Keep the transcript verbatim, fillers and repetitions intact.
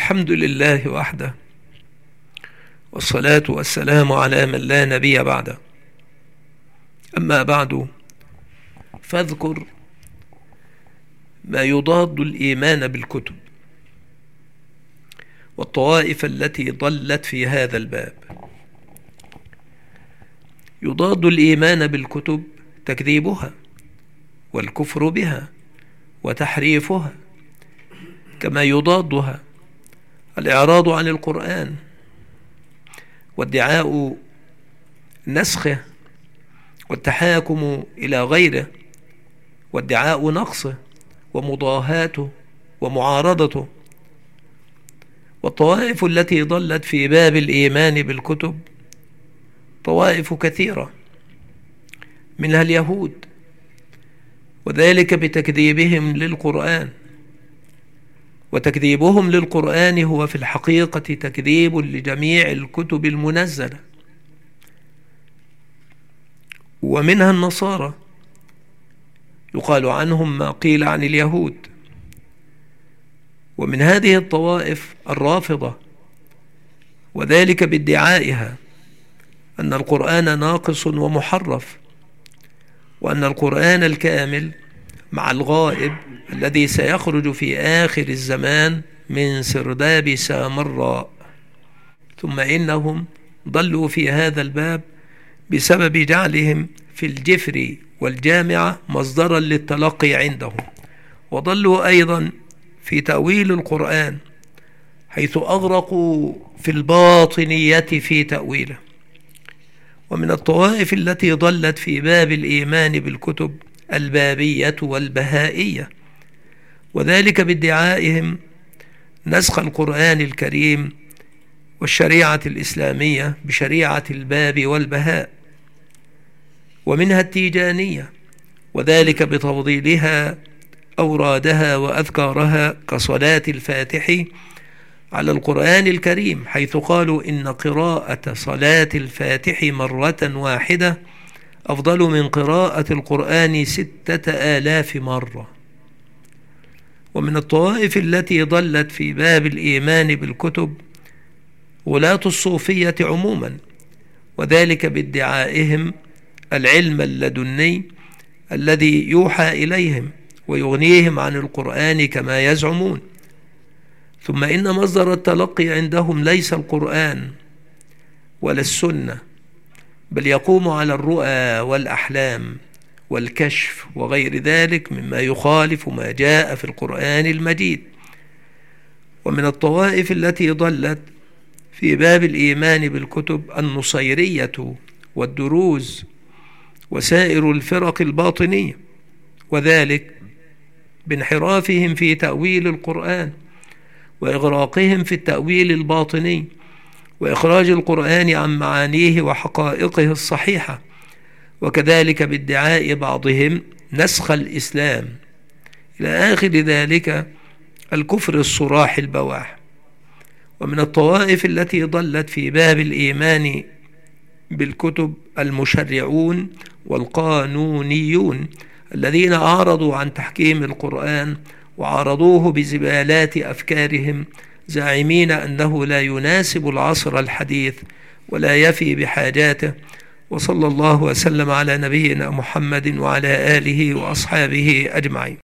الحمد لله وحده، والصلاة والسلام على من لا نبي بعده. أما بعد، فاذكر ما يضاد الإيمان بالكتب والطوائف التي ضلت في هذا الباب. يضاد الإيمان بالكتب تكذيبها والكفر بها وتحريفها، كما يضادها الإعراض عن القرآن وادعاء نسخه والتحاكم إلى غيره وادعاء نقصه ومضاهاته ومعارضته. والطوائف التي ضلت في باب الإيمان بالكتب طوائف كثيرة، منها اليهود، وذلك بتكذيبهم للقرآن. وتكذيبهم للقرآن هو في الحقيقة تكذيب لجميع الكتب المنزلة. ومنها النصارى، يقال عنهم ما قيل عن اليهود. ومن هذه الطوائف الرافضة، وذلك بادعائها أن القرآن ناقص ومحرف، وأن القرآن الكامل مع الغائب الذي سيخرج في آخر الزمان من سرداب سامراء. ثم إنهم ضلوا في هذا الباب بسبب جعلهم في الجفر والجامعة مصدرا للتلقي عندهم، وضلوا أيضا في تأويل القرآن، حيث أغرقوا في الباطنية في تأويله. ومن الطوائف التي ضلت في باب الإيمان بالكتب البابية والبهائية، وذلك بادعائهم نسخ القرآن الكريم والشريعة الإسلامية بشريعة الباب والبهاء. ومنها التيجانية، وذلك بتفضيلها أورادها وأذكارها كصلاة الفاتح على القرآن الكريم، حيث قالوا إن قراءة صلاة الفاتح مرة واحدة أفضل من قراءة القرآن ستة آلاف مرة. ومن الطوائف التي ضلت في باب الإيمان بالكتب غلاة الصوفية عموما، وذلك بادعائهم العلم اللدني الذي يوحى إليهم ويغنيهم عن القرآن كما يزعمون. ثم إن مصدر التلقي عندهم ليس القرآن ولا السنة، بل يقوم على الرؤى والأحلام والكشف وغير ذلك مما يخالف ما جاء في القرآن المجيد. ومن الطوائف التي ضلت في باب الإيمان بالكتب النصيرية والدروز وسائر الفرق الباطنية، وذلك بانحرافهم في تأويل القرآن وإغراقهم في التأويل الباطني وإخراج القرآن عن معانيه وحقائقه الصحيحة، وكذلك بادعاء بعضهم نسخ الإسلام، إلى آخر ذلك الكفر الصراح البواح. ومن الطوائف التي ضلت في باب الإيمان بالكتب المشرعون والقانونيون، الذين أعرضوا عن تحكيم القرآن وعارضوه بزبالات أفكارهم، زاعمين أنه لا يناسب العصر الحديث ولا يفي بحاجاته. وصلى الله وسلم على نبينا محمد وعلى آله وأصحابه أجمعين.